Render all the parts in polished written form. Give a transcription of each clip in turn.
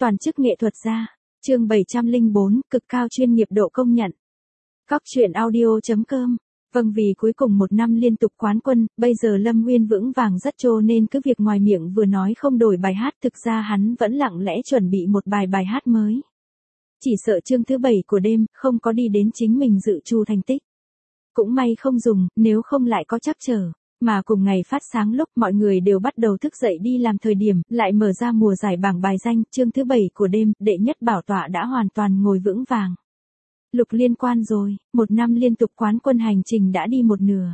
Toàn chức nghệ thuật gia. Chương 704, cực cao chuyên nghiệp độ công nhận. Cóc truyện audio.com. Vâng, vì cuối cùng một năm liên tục quán quân, bây giờ Lâm Nguyên vững vàng rất trô nên cứ việc ngoài miệng vừa nói không đổi bài hát, thực ra hắn vẫn lặng lẽ chuẩn bị một bài hát mới. Chỉ sợ chương thứ 7 của đêm không có đi đến chính mình dự trù thành tích. Cũng may không dùng, nếu không lại có trắc trở. Mà cùng ngày phát sáng lúc mọi người đều bắt đầu thức dậy đi làm thời điểm, lại mở ra mùa giải bảng bài danh, chương thứ 7 của đêm, đệ nhất bảo tọa đã hoàn toàn ngồi vững vàng. Lục liên quan rồi, một năm liên tục quán quân hành trình đã đi một nửa.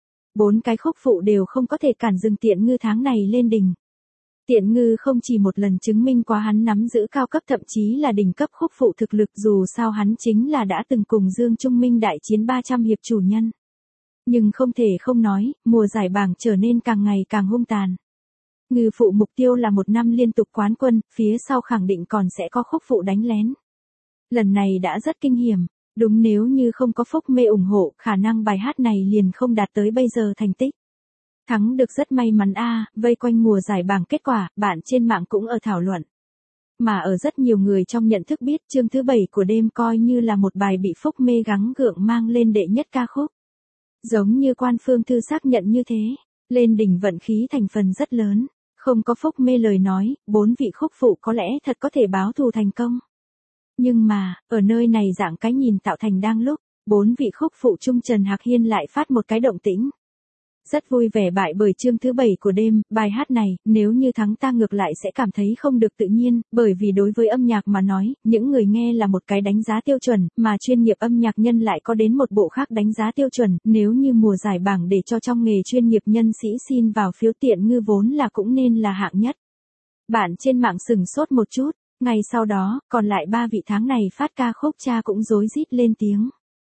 4 cái khúc phụ đều không có thể cản dừng Tiện Ngư tháng này lên đỉnh. Tiện Ngư không chỉ một lần chứng minh quá hắn nắm giữ cao cấp thậm chí là đỉnh cấp khúc phụ thực lực, dù sao hắn chính là đã từng cùng Dương Trung Minh đại chiến 300 hiệp chủ nhân. Nhưng không thể không nói, mùa giải bảng trở nên càng ngày càng hung tàn. Ngư phụ mục tiêu là một năm liên tục quán quân, phía sau khẳng định còn sẽ có khúc phụ đánh lén. Lần này đã rất kinh hiểm, đúng, nếu như không có Phúc Mê ủng hộ, khả năng bài hát này liền không đạt tới bây giờ thành tích. Thắng được rất may mắn vây quanh mùa giải bảng kết quả, bạn trên mạng cũng ở thảo luận. Mà ở rất nhiều người trong nhận thức biết chương thứ 7 của đêm coi như là một bài bị Phúc Mê gắng gượng mang lên đệ nhất ca khúc. Giống như Quan Phương Thư xác nhận như thế, lên đỉnh vận khí thành phần rất lớn, không có Phúc Mê lời nói, 4 vị khúc phụ có lẽ thật có thể báo thù thành công. Nhưng mà, ở nơi này dạng cái nhìn tạo thành đang lúc, 4 vị khúc phụ chung Trần Hạc Hiên lại phát một cái động tĩnh. Rất vui vẻ bại bởi chương thứ 7 của đêm, bài hát này, nếu như thắng ta ngược lại sẽ cảm thấy không được tự nhiên, bởi vì đối với âm nhạc mà nói, những người nghe là một cái đánh giá tiêu chuẩn, mà chuyên nghiệp âm nhạc nhân lại có đến một bộ khác đánh giá tiêu chuẩn, nếu như mùa giải bảng để cho trong nghề chuyên nghiệp nhân sĩ xin vào phiếu Tiện Ngư vốn là cũng nên là hạng nhất. Bạn trên mạng sừng sốt một chút, ngày sau đó, còn lại 3 vị tháng này phát ca khúc cha cũng rối rít lên tiếng.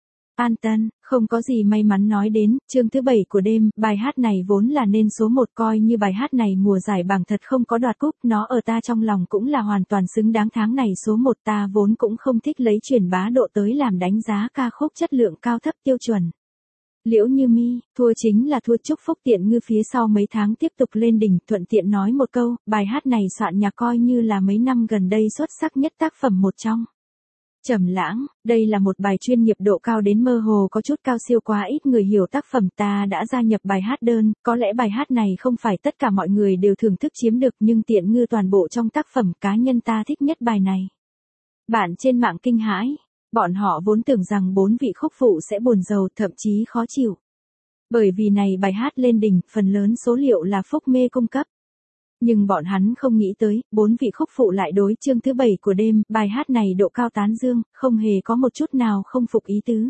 An Tân, không có gì may mắn nói đến, chương thứ 7 của đêm, bài hát này vốn là nên số 1, coi như bài hát này mùa giải bảng thật không có đoạt cúp, nó ở ta trong lòng cũng là hoàn toàn xứng đáng tháng này số 1, ta vốn cũng không thích lấy truyền bá độ tới làm đánh giá ca khúc chất lượng cao thấp tiêu chuẩn. Liễu Như Mi, thua chính là thua, chúc phúc Tiện Ngư phía sau mấy tháng tiếp tục lên đỉnh, thuận tiện nói một câu, bài hát này soạn nhạc coi như là mấy năm gần đây xuất sắc nhất tác phẩm một trong. Trầm Lãng, đây là một bài chuyên nghiệp độ cao đến mơ hồ có chút cao siêu, quá ít người hiểu tác phẩm, ta đã gia nhập bài hát đơn, có lẽ bài hát này không phải tất cả mọi người đều thưởng thức chiếm được, nhưng Tiện Ngư toàn bộ trong tác phẩm, cá nhân ta thích nhất bài này. Bạn trên mạng kinh hãi, bọn họ vốn tưởng rằng 4 vị khúc phụ sẽ buồn rầu, thậm chí khó chịu. Bởi vì này bài hát lên đỉnh, phần lớn số liệu là Phúc Mê cung cấp. Nhưng bọn hắn không nghĩ tới, 4 vị khúc phụ lại đối chương thứ 7 của đêm, bài hát này độ cao tán dương, không hề có một chút nào không phục ý tứ.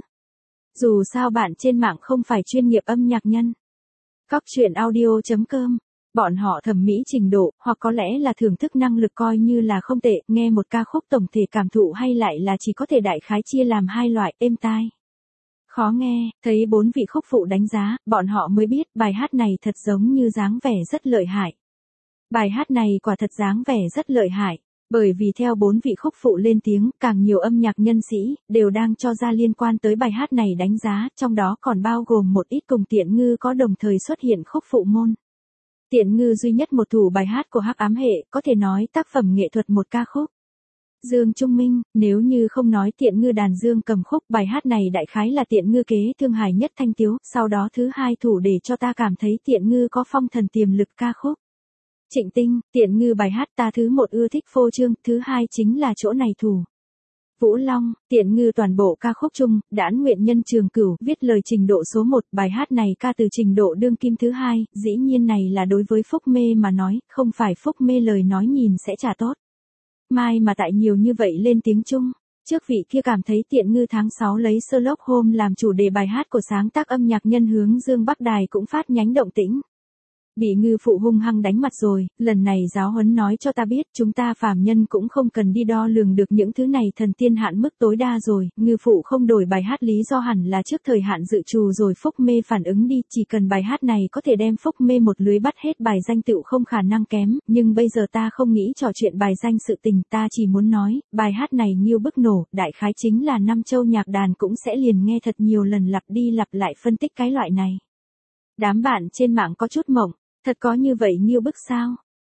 Dù sao bạn trên mạng không phải chuyên nghiệp âm nhạc nhân. Cóc truyện audio.com, bọn họ thẩm mỹ trình độ, hoặc có lẽ là thưởng thức năng lực coi như là không tệ, nghe một ca khúc tổng thể cảm thụ hay lại là chỉ có thể đại khái chia làm hai loại, êm tai. Khó nghe, thấy 4 vị khúc phụ đánh giá, bọn họ mới biết bài hát này thật giống như dáng vẻ rất lợi hại. Bài hát này quả thật dáng vẻ rất lợi hại, bởi vì theo 4 vị khúc phụ lên tiếng, càng nhiều âm nhạc nhân sĩ, đều đang cho ra liên quan tới bài hát này đánh giá, trong đó còn bao gồm một ít cùng Tiện Ngư có đồng thời xuất hiện khúc phụ môn. Tiện Ngư duy nhất một thủ bài hát của Hắc Ám Hệ, có thể nói tác phẩm nghệ thuật một ca khúc. Dương Trung Minh, nếu như không nói Tiện Ngư đàn dương cầm khúc, bài hát này đại khái là Tiện Ngư kế Thương Hải Nhất Thanh Tiếu, sau đó thứ hai thủ để cho ta cảm thấy Tiện Ngư có phong thần tiềm lực ca khúc. Trịnh Tinh, Tiện Ngư bài hát ta thứ 1 ưa thích phô trương, thứ hai chính là chỗ này thủ. Vũ Long, Tiện Ngư toàn bộ ca khúc chung, Đãn Nguyện Nhân Trường Cửu, viết lời trình độ số 1, bài hát này ca từ trình độ đương kim thứ hai, dĩ nhiên này là đối với Phúc Mê mà nói, không phải Phúc Mê lời nói nhìn sẽ trả tốt. Mai mà tại nhiều như vậy lên tiếng chung, trước vị kia cảm thấy Tiện Ngư tháng 6 lấy Sherlock Holmes làm chủ đề bài hát của sáng tác âm nhạc nhân Hướng Dương Bắc Đài cũng phát nhánh động tĩnh. Bị ngư phụ hung hăng đánh mặt rồi, lần này giáo huấn nói cho ta biết, chúng ta phàm nhân cũng không cần đi đo lường được những thứ này, thần tiên hạn mức tối đa rồi, ngư phụ không đổi bài hát lý do hẳn là trước thời hạn dự trù rồi. Phúc Mê phản ứng đi, chỉ cần bài hát này có thể đem Phúc Mê một lưới bắt hết bài danh tựu không khả năng kém, nhưng bây giờ ta không nghĩ trò chuyện bài danh sự tình, ta chỉ muốn nói, bài hát này nghiêu bức nổ, đại khái chính là Nam Châu nhạc đàn cũng sẽ liền nghe thật nhiều lần lặp đi lặp lại phân tích cái loại này. Đám bạn trên mạng có chút mộng. Thật có như vậy nghiêu bức sao?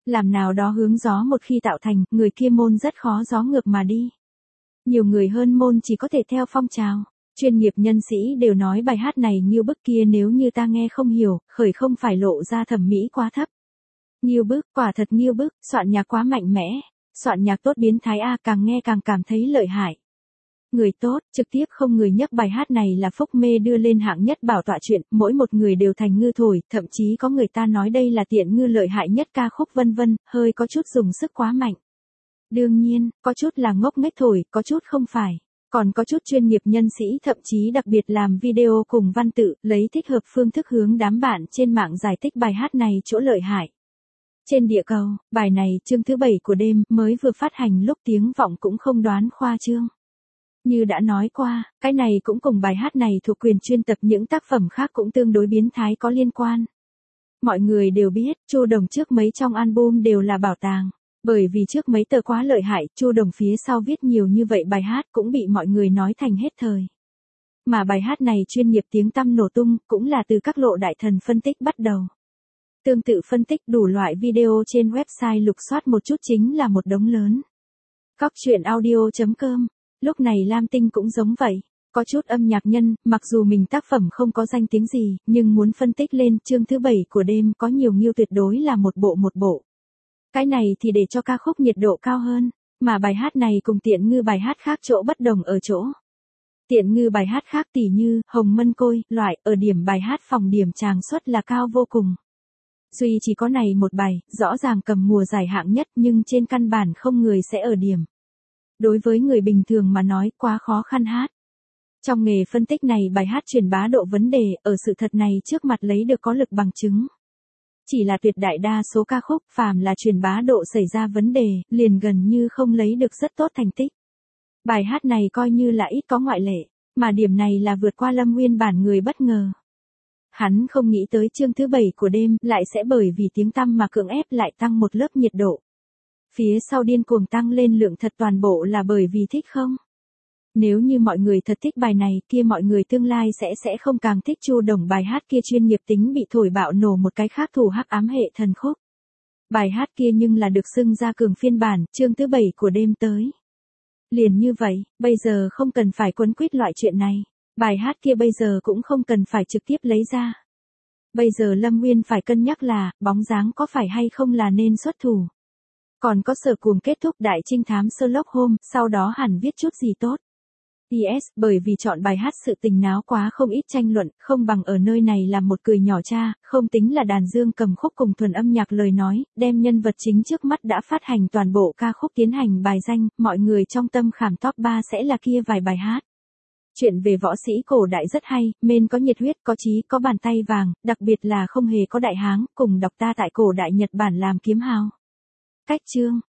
Làm nào đó hướng gió một khi tạo thành, người kia môn rất khó gió ngược mà đi. Nhiều người hơn môn chỉ có thể theo phong trào. Chuyên nghiệp nhân sĩ đều nói bài hát này nghiêu bức kia nếu như ta nghe không hiểu, khởi không phải lộ ra thẩm mỹ quá thấp. Nghiêu bức, quả thật nghiêu bức, soạn nhạc quá mạnh mẽ. Soạn nhạc tốt biến thái A, càng nghe càng cảm thấy lợi hại. Người tốt, trực tiếp không người nhắc bài hát này là Phúc Mê đưa lên hạng nhất bảo tọa chuyện, mỗi một người đều thành ngư thổi, thậm chí có người ta nói đây là tiện ngư lợi hại nhất ca khúc vân vân, hơi có chút dùng sức quá mạnh. Đương nhiên, có chút là ngốc nghếch thổi, có chút không phải. Còn có chút chuyên nghiệp nhân sĩ thậm chí đặc biệt làm video cùng văn tự, lấy thích hợp phương thức hướng đám bạn trên mạng giải thích bài hát này chỗ lợi hại. Trên địa cầu, bài này chương thứ 7 của đêm mới vừa phát hành lúc tiếng vọng cũng không đoán khoa trương. Như đã nói qua, cái này cũng cùng bài hát này thuộc quyền chuyên tập những tác phẩm khác cũng tương đối biến thái có liên quan. Mọi người đều biết, Chu Đồng trước mấy trong album đều là bảo tàng. Bởi vì trước mấy tờ quá lợi hại, Chu Đồng phía sau viết nhiều như vậy bài hát cũng bị mọi người nói thành hết thời. Mà bài hát này chuyên nghiệp tiếng tăm nổ tung, cũng là từ các lộ đại thần phân tích bắt đầu. Tương tự phân tích đủ loại video trên website lục soát một chút chính là một đống lớn. Cóc truyện audio.com. Lúc này Lam Tinh cũng giống vậy. Có chút âm nhạc nhân, mặc dù mình tác phẩm không có danh tiếng gì, nhưng muốn phân tích lên chương thứ 7 của đêm có nhiều nghiêu tuyệt đối là một bộ. Cái này thì để cho ca khúc nhiệt độ cao hơn, mà bài hát này cùng Tiện Ngư bài hát khác chỗ bất đồng ở chỗ. Tiện Ngư bài hát khác tỉ như Hồng Mân Côi, loại, ở điểm bài hát phòng điểm tràng suất là cao vô cùng. Duy chỉ có này một bài, rõ ràng cầm mùa giải hạng nhất nhưng trên căn bản không người sẽ ở điểm. Đối với người bình thường mà nói quá khó khăn hát. Trong nghề phân tích này bài hát truyền bá độ vấn đề ở sự thật này trước mặt lấy được có lực bằng chứng. Chỉ là tuyệt đại đa số ca khúc phàm là truyền bá độ xảy ra vấn đề, liền gần như không lấy được rất tốt thành tích. Bài hát này coi như là ít có ngoại lệ, mà điểm này là vượt qua Lâm Nguyên bản người bất ngờ. Hắn không nghĩ tới chương thứ 7 của đêm lại sẽ bởi vì tiếng tăm mà cưỡng ép lại tăng một lớp nhiệt độ. Phía sau điên cuồng tăng lên lượng thật toàn bộ là bởi vì thích không? Nếu như mọi người thật thích bài này kia mọi người tương lai sẽ không càng thích Chu Đồng bài hát kia chuyên nghiệp tính bị thổi bạo nổ một cái khác thủ hắc ám hệ thần khúc. Bài hát kia nhưng là được xưng ra cường phiên bản, chương thứ 7 của đêm tới. Liền như vậy, bây giờ không cần phải quấn quýt loại chuyện này. Bài hát kia bây giờ cũng không cần phải trực tiếp lấy ra. Bây giờ Lâm Nguyên phải cân nhắc là, bóng dáng có phải hay không là nên xuất thủ. Còn có Sở Cuồng kết thúc đại trinh thám Sherlock Holmes, sau đó hẳn viết chút gì tốt. PS, bởi vì chọn bài hát sự tình náo quá không ít tranh luận, không bằng ở nơi này làm một cười nhỏ cha, không tính là đàn dương cầm khúc cùng thuần âm nhạc lời nói, đem nhân vật chính trước mắt đã phát hành toàn bộ ca khúc tiến hành bài danh, mọi người trong tâm khảm top 3 sẽ là kia vài bài hát. Chuyện về võ sĩ cổ đại rất hay, men có nhiệt huyết, có chí, có bàn tay vàng, đặc biệt là không hề có đại háng, cùng đọc ta tại cổ đại Nhật Bản làm kiếm hào. Cách chương